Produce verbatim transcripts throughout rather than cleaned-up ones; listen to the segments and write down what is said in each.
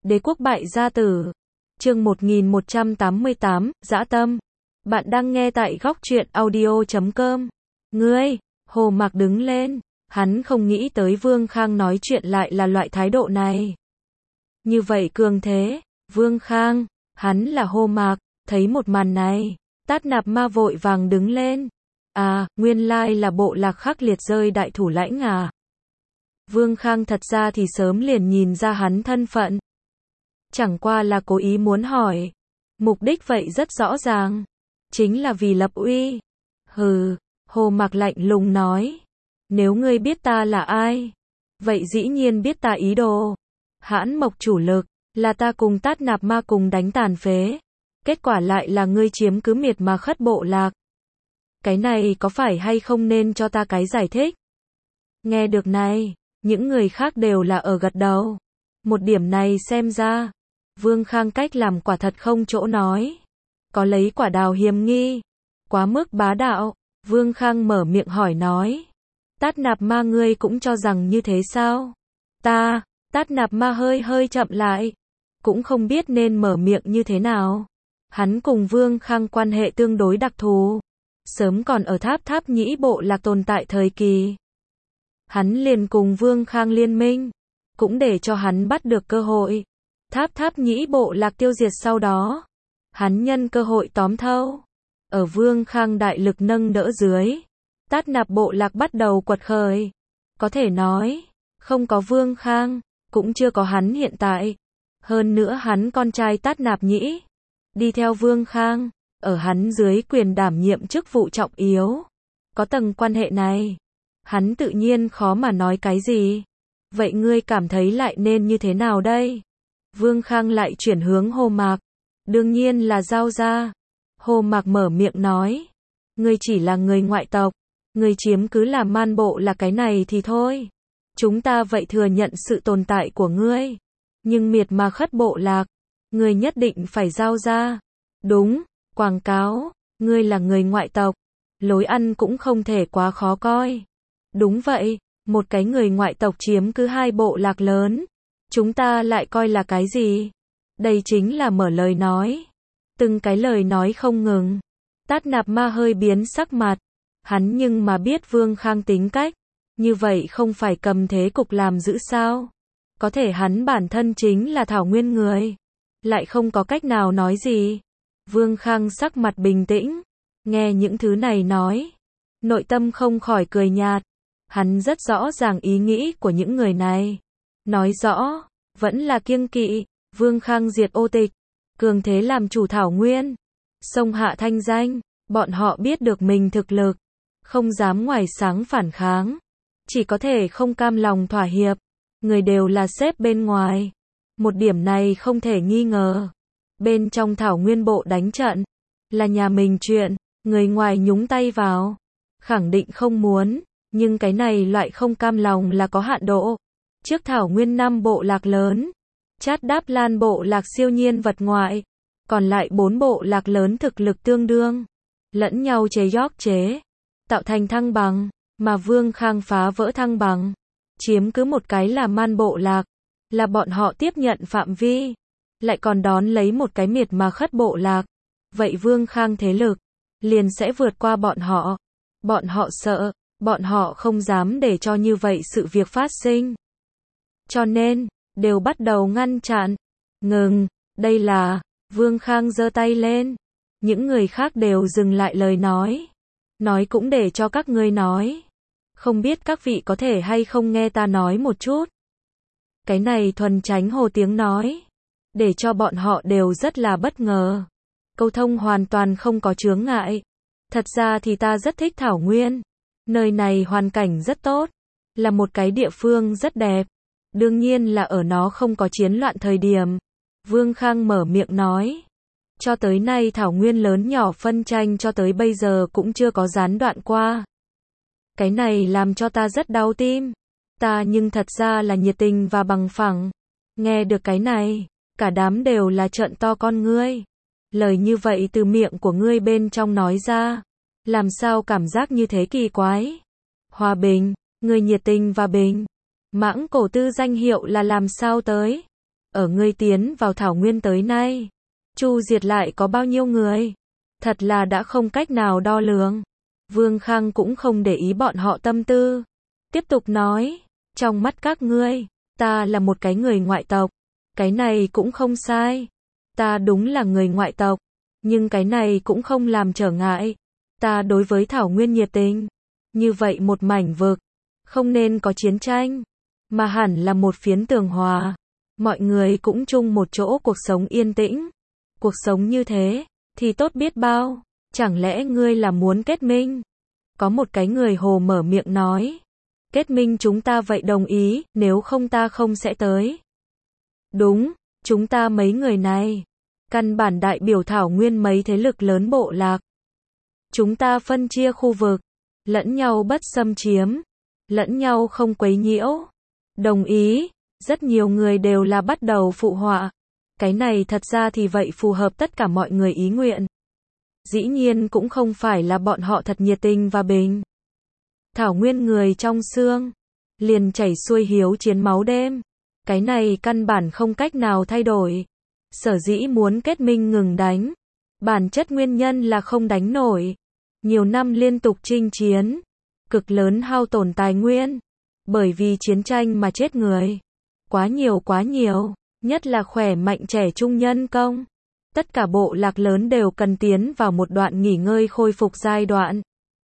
Đế quốc bại gia tử. Chương một nghìn một trăm tám mươi tám, dã tâm. Bạn đang nghe tại góc truyện audio chấm com. Ngươi, Hồ Mạc đứng lên, hắn không nghĩ tới Vương Khang nói chuyện lại là loại thái độ này. Như vậy cường thế, Vương Khang, hắn là Hồ Mạc, thấy một màn này, Tát Nạp Ma vội vàng đứng lên. À, nguyên lai là bộ lạc khắc liệt rơi đại thủ lãnh à. Vương Khang thật ra thì sớm liền nhìn ra hắn thân phận. Chẳng qua là cố ý muốn hỏi. Mục đích vậy rất rõ ràng. Chính là vì lập uy. Hừ, Hồ Mạc lạnh lùng nói. Nếu ngươi biết ta là ai, vậy dĩ nhiên biết ta ý đồ. Hãn Mộc chủ lực, là ta cùng Tát Nạp Ma cùng đánh tàn phế. Kết quả lại là ngươi chiếm cứ miệt mà khất bộ lạc. Cái này có phải hay không nên cho ta cái giải thích? Nghe được này, những người khác đều là ở gật đầu. Một điểm này xem ra, Vương Khang cách làm quả thật không chỗ nói. Có lấy quả đào hiềm nghi. Quá mức bá đạo, Vương Khang mở miệng hỏi nói. Tát Nạp Ma ngươi cũng cho rằng như thế sao? Ta, Tát Nạp Ma hơi hơi chậm lại. Cũng không biết nên mở miệng như thế nào. Hắn cùng Vương Khang quan hệ tương đối đặc thù. Sớm còn ở Tháp Tháp Nhĩ bộ lạc tồn tại thời kỳ. Hắn liền cùng Vương Khang liên minh. Cũng để cho hắn bắt được cơ hội. Tháp Tháp Nhĩ bộ lạc tiêu diệt sau đó. Hắn nhân cơ hội tóm thâu. Ở Vương Khang đại lực nâng đỡ dưới. Tát Nạp bộ lạc bắt đầu quật khởi. Có thể nói, không có Vương Khang, cũng chưa có hắn hiện tại. Hơn nữa hắn con trai Tát Nạp Nhĩ. Đi theo Vương Khang, ở hắn dưới quyền đảm nhiệm chức vụ trọng yếu. Có tầng quan hệ này. Hắn tự nhiên khó mà nói cái gì. Vậy ngươi cảm thấy lại nên như thế nào đây? Vương Khang lại chuyển hướng Hồ Mạc. Đương nhiên là giao ra. Hồ Mạc mở miệng nói. Ngươi chỉ là người ngoại tộc. Ngươi chiếm cứ là man bộ là cái này thì thôi. Chúng ta vậy thừa nhận sự tồn tại của ngươi. Nhưng miệt mà khất bộ lạc. Ngươi nhất định phải giao ra. Đúng, quảng cáo. Ngươi là người ngoại tộc. Lối ăn cũng không thể quá khó coi. Đúng vậy, một cái người ngoại tộc chiếm cứ hai bộ lạc lớn. Chúng ta lại coi là cái gì? Đây chính là mở lời nói. Từng cái lời nói không ngừng. Tát Nạp Ma hơi biến sắc mặt. Hắn nhưng mà biết Vương Khang tính cách. Như vậy không phải cầm thế cục làm giữ sao? Có thể hắn bản thân chính là thảo nguyên người. Lại không có cách nào nói gì. Vương Khang sắc mặt bình tĩnh. Nghe những thứ này nói. Nội tâm không khỏi cười nhạt. Hắn rất rõ ràng ý nghĩ của những người này. Nói rõ, vẫn là kiêng kỵ. Vương Khang diệt ô tịch. Cường thế làm chủ thảo nguyên. Xông hạ thanh danh. Bọn họ biết được mình thực lực. Không dám ngoài sáng phản kháng. Chỉ có thể không cam lòng thỏa hiệp. Người đều là xếp bên ngoài. Một điểm này không thể nghi ngờ. Bên trong thảo nguyên bộ đánh trận. Là nhà mình chuyện. Người ngoài nhúng tay vào. Khẳng định không muốn. Nhưng cái này loại không cam lòng là có hạn độ. Trước thảo nguyên năm bộ lạc lớn. Chát Đáp Lan bộ lạc siêu nhiên vật ngoại. Còn lại bốn bộ lạc lớn thực lực tương đương. Lẫn nhau chế gióp chế. Tạo thành thăng bằng. Mà Vương Khang phá vỡ thăng bằng. Chiếm cứ một cái là man bộ lạc. Là bọn họ tiếp nhận phạm vi. Lại còn đón lấy một cái miệt mà khất bộ lạc. Vậy Vương Khang thế lực. Liền sẽ vượt qua bọn họ. Bọn họ sợ. Bọn họ không dám để cho như vậy sự việc phát sinh. Cho nên, đều bắt đầu ngăn chặn. Ngừng, đây là, Vương Khang giơ tay lên. Những người khác đều dừng lại lời nói. Nói cũng để cho các ngươi nói. Không biết các vị có thể hay không nghe ta nói một chút. Cái này thuần tránh hồ tiếng nói. Để cho bọn họ đều rất là bất ngờ. Câu thông hoàn toàn không có chướng ngại. Thật ra thì ta rất thích thảo nguyên. Nơi này hoàn cảnh rất tốt. Là một cái địa phương rất đẹp. Đương nhiên là ở nó không có chiến loạn thời điểm. Vương Khang mở miệng nói. Cho tới nay thảo nguyên lớn nhỏ phân tranh cho tới bây giờ cũng chưa có gián đoạn qua. Cái này làm cho ta rất đau tim. Ta nhưng thật ra là nhiệt tình và bằng phẳng. Nghe được cái này, cả đám đều là trợn to con ngươi. Lời như vậy từ miệng của ngươi bên trong nói ra. Làm sao cảm giác như thế kỳ quái? Hòa bình, người nhiệt tình và bình. Mãng cổ tư danh hiệu là làm sao tới? ở ngươi tiến vào thảo nguyên tới nay, chu diệt lại có bao nhiêu người? Thật là đã không cách nào đo lường. Vương Khang cũng không để ý bọn họ tâm tư. Tiếp tục nói, trong mắt các ngươi, ta là một cái người ngoại tộc. Cái này cũng không sai. Ta đúng là người ngoại tộc. Nhưng cái này cũng không làm trở ngại. Ta đối với thảo nguyên nhiệt tình. Như vậy một mảnh vực, không nên có chiến tranh, mà hẳn là một phiến tường hòa. Mọi người cũng chung một chỗ cuộc sống yên tĩnh. Cuộc sống như thế, thì tốt biết bao. Chẳng lẽ ngươi là muốn kết minh? Có một cái người hồ mở miệng nói. Kết minh chúng ta vậy đồng ý, nếu không ta không sẽ tới. Đúng, chúng ta mấy người này, căn bản đại biểu thảo nguyên mấy thế lực lớn bộ lạc. Chúng ta phân chia khu vực, lẫn nhau bất xâm chiếm, lẫn nhau không quấy nhiễu. Đồng ý, rất nhiều người đều là bắt đầu phụ họa. Cái này thật ra thì vậy phù hợp tất cả mọi người ý nguyện. Dĩ nhiên cũng không phải là bọn họ thật nhiệt tình và bình. Thảo nguyên người trong xương, liền chảy xuôi hiếu chiến máu đêm. Cái này căn bản không cách nào thay đổi. Sở dĩ muốn kết minh ngừng đánh. Bản chất nguyên nhân là không đánh nổi. Nhiều năm liên tục chinh chiến, cực lớn hao tổn tài nguyên. Bởi vì chiến tranh mà chết người. Quá nhiều quá nhiều, nhất là khỏe mạnh trẻ trung nhân công. Tất cả bộ lạc lớn đều cần tiến vào một đoạn nghỉ ngơi khôi phục giai đoạn.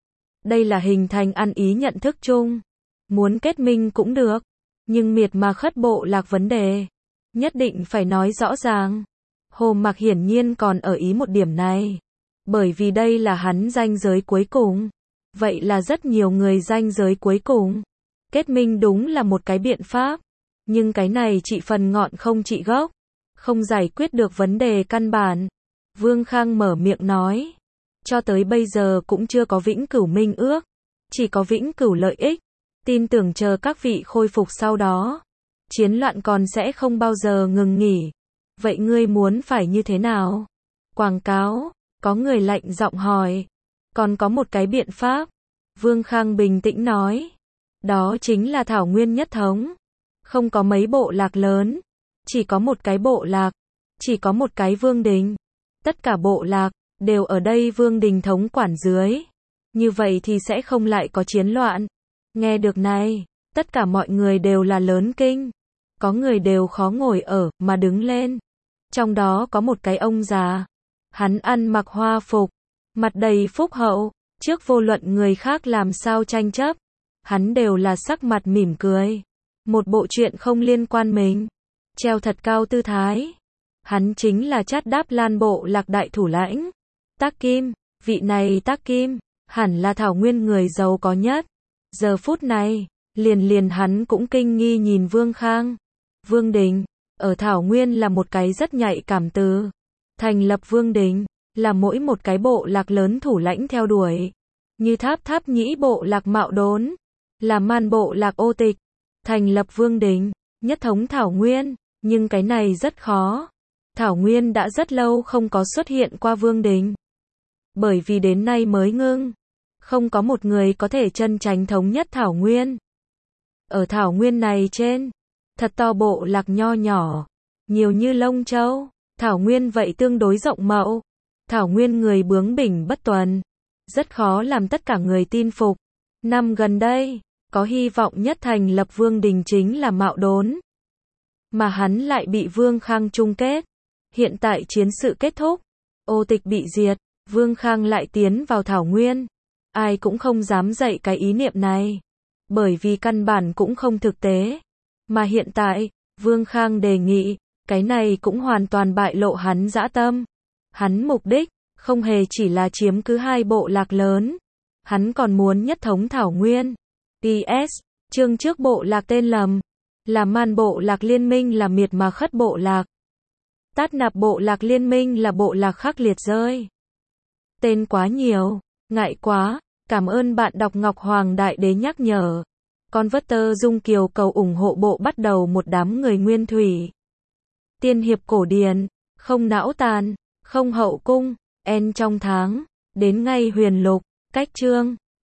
Đây là hình thành ăn ý nhận thức chung. Muốn kết minh cũng được, nhưng miệt mà khất bộ lạc vấn đề, nhất định phải nói rõ ràng. Hồ Mạc hiển nhiên còn ở ý một điểm này, bởi vì đây là hắn ranh giới cuối cùng. Vậy là rất nhiều người ranh giới cuối cùng. Kết minh đúng là một cái biện pháp, nhưng cái này trị phần ngọn không trị gốc, không giải quyết được vấn đề căn bản. Vương Khang mở miệng nói, cho tới bây giờ cũng chưa có vĩnh cửu minh ước, chỉ có vĩnh cửu lợi ích. Tin tưởng chờ các vị khôi phục sau đó, chiến loạn còn sẽ không bao giờ ngừng nghỉ. Vậy ngươi muốn phải như thế nào? Quảng cáo, có người lạnh giọng hỏi. Còn có một cái biện pháp. Vương Khang bình tĩnh nói. Đó chính là thảo nguyên nhất thống. Không có mấy bộ lạc lớn, chỉ có một cái bộ lạc, chỉ có một cái vương đình. Tất cả bộ lạc đều ở đây vương đình thống quản dưới. Như vậy thì sẽ không lại có chiến loạn. Nghe được này, tất cả mọi người đều là lớn kinh. Có người đều khó ngồi ở mà đứng lên. Trong đó có một cái ông già. Hắn ăn mặc hoa phục, mặt đầy phúc hậu, trước vô luận người khác làm sao tranh chấp, hắn đều là sắc mặt mỉm cười. Một bộ chuyện không liên quan mình, treo thật cao tư thái. Hắn chính là Chát Đáp Lan bộ lạc đại thủ lãnh, Tác Kim. Vị này Tác Kim, hẳn là thảo nguyên người giàu có nhất. Giờ phút này, liền liền hắn cũng kinh nghi nhìn Vương Khang. Vương đình, ở thảo nguyên là một cái rất nhạy cảm từ. Thành lập vương đình, là mỗi một cái bộ lạc lớn thủ lãnh theo đuổi. Như Tháp Tháp Nhĩ bộ lạc Mạo Đốn, là Man bộ lạc Ô Tịch. Thành lập vương đình, nhất thống thảo nguyên, nhưng cái này rất khó. Thảo nguyên đã rất lâu không có xuất hiện qua vương đình. Bởi vì đến nay mới ngưng. Không có một người có thể chân chánh thống nhất thảo nguyên. Ở thảo nguyên này trên, thật to bộ lạc nho nhỏ, nhiều như lông châu. Thảo nguyên vậy tương đối rộng mậu. Thảo nguyên người bướng bỉnh bất tuần, rất khó làm tất cả người tin phục. Năm gần đây, có hy vọng nhất thành lập vương đình chính là Mạo Đốn. Mà hắn lại bị Vương Khang chung kết. Hiện tại chiến sự kết thúc, Ô Tịch bị diệt, Vương Khang lại tiến vào thảo nguyên. Ai cũng không dám dậy cái ý niệm này, bởi vì căn bản cũng không thực tế. Mà hiện tại, Vương Khang đề nghị, cái này cũng hoàn toàn bại lộ hắn dã tâm. Hắn mục đích, không hề chỉ là chiếm cứ hai bộ lạc lớn. Hắn còn muốn nhất thống thảo nguyên. pê ét, chương trước bộ lạc tên lầm, là Man bộ lạc liên minh là Miệt mà Khất bộ lạc. Tát Nạp bộ lạc liên minh là bộ lạc khắc liệt rơi. Tên quá nhiều, ngại quá, cảm ơn bạn đọc Ngọc Hoàng Đại Đế nhắc nhở. Con vớt tơ Dung Kiều cầu ủng hộ bộ bắt đầu một đám người nguyên thủy. Tiên hiệp cổ điển, không não tàn, không hậu cung, en trong tháng, đến ngay huyền lục, cách chương.